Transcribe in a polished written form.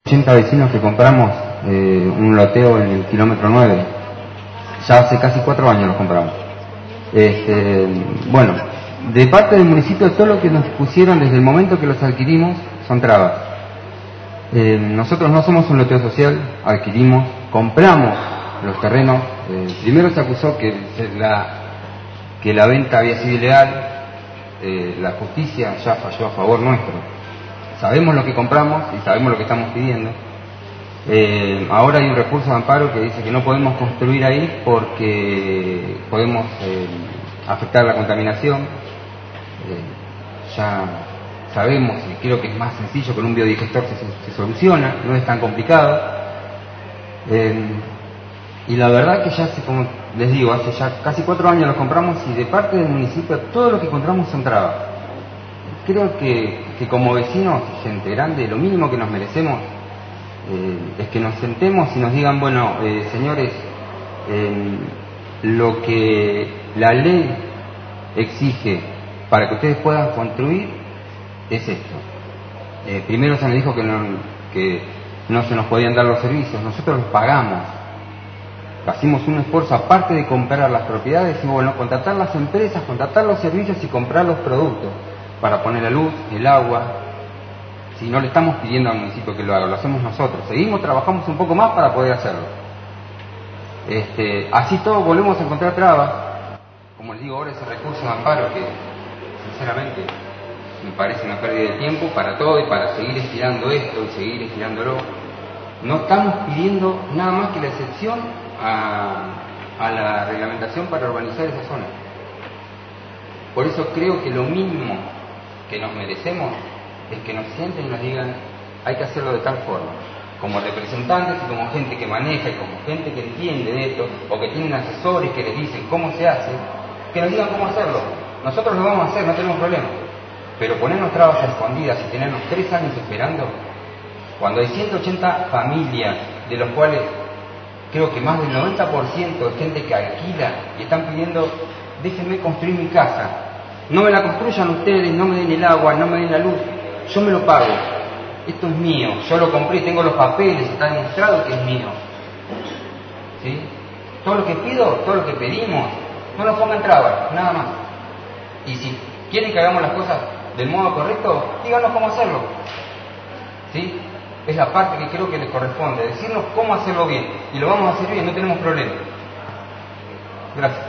80 vecinos que compramos un loteo en el kilómetro 9. Ya hace casi 4 años lo compramos. Bueno, de parte del municipio, todo lo que nos pusieron desde el momento que los adquirimos son trabas. Nosotros no somos un loteo social, adquirimos, compramos los terrenos. Primero se acusó que la venta había sido ilegal. La justicia ya falló a favor nuestro. Sabemos lo que compramos y sabemos lo que estamos pidiendo. Ahora hay un recurso de amparo que dice que no podemos construir ahí porque podemos afectar la contaminación. Ya sabemos, y creo que es más sencillo, con un biodigestor se soluciona, no es tan complicado. Y la verdad que ya hace, como les digo, hace ya casi 4 años los compramos y de parte del municipio todo lo que encontramos son trabas. Creo que como vecinos, gente grande, lo mínimo que nos merecemos es que nos sentemos y nos digan, bueno, señores, lo que la ley exige para que ustedes puedan construir es esto. Primero se nos dijo que no se nos podían dar los servicios, nosotros los pagamos. Hacimos un esfuerzo aparte de comprar las propiedades y bueno, contratar las empresas, contratar los servicios y comprar los productos para poner la luz, el agua. Si no le estamos pidiendo al municipio que lo haga, lo hacemos nosotros. Seguimos, trabajamos un poco más para poder hacerlo. Así todo volvemos a encontrar trabas. Como les digo, ahora ese recurso de amparo que sinceramente me parece una pérdida de tiempo para todo y para seguir estirando esto y seguir estirándolo. No estamos pidiendo nada más que la excepción a la reglamentación para urbanizar esa zona. Por eso creo que lo mínimo que nos merecemos es que nos sienten y nos digan hay que hacerlo de tal forma, como representantes y como gente que maneja y como gente que entiende de esto o que tienen asesores que les dicen cómo se hace, que nos digan cómo hacerlo. Nosotros lo vamos a hacer, no tenemos problema, pero ponernos trabas escondidas y tenernos 3 años esperando cuando hay 180 familias, de los cuales creo que más del 90% es gente que alquila y están pidiendo déjenme construir mi casa, no me la construyan ustedes, no me den el agua, no me den la luz, yo me lo pago, esto es mío, yo lo compré, tengo los papeles, está demostrado que es mío. ¿Sí? Todo lo que pido, todo lo que pedimos, no nos pongan trabas, nada más. Y si quieren que hagamos las cosas del modo correcto, díganos cómo hacerlo. ¿Sí? Es la parte que creo que les corresponde, decirnos cómo hacerlo bien, y lo vamos a hacer bien, no tenemos problema. Gracias.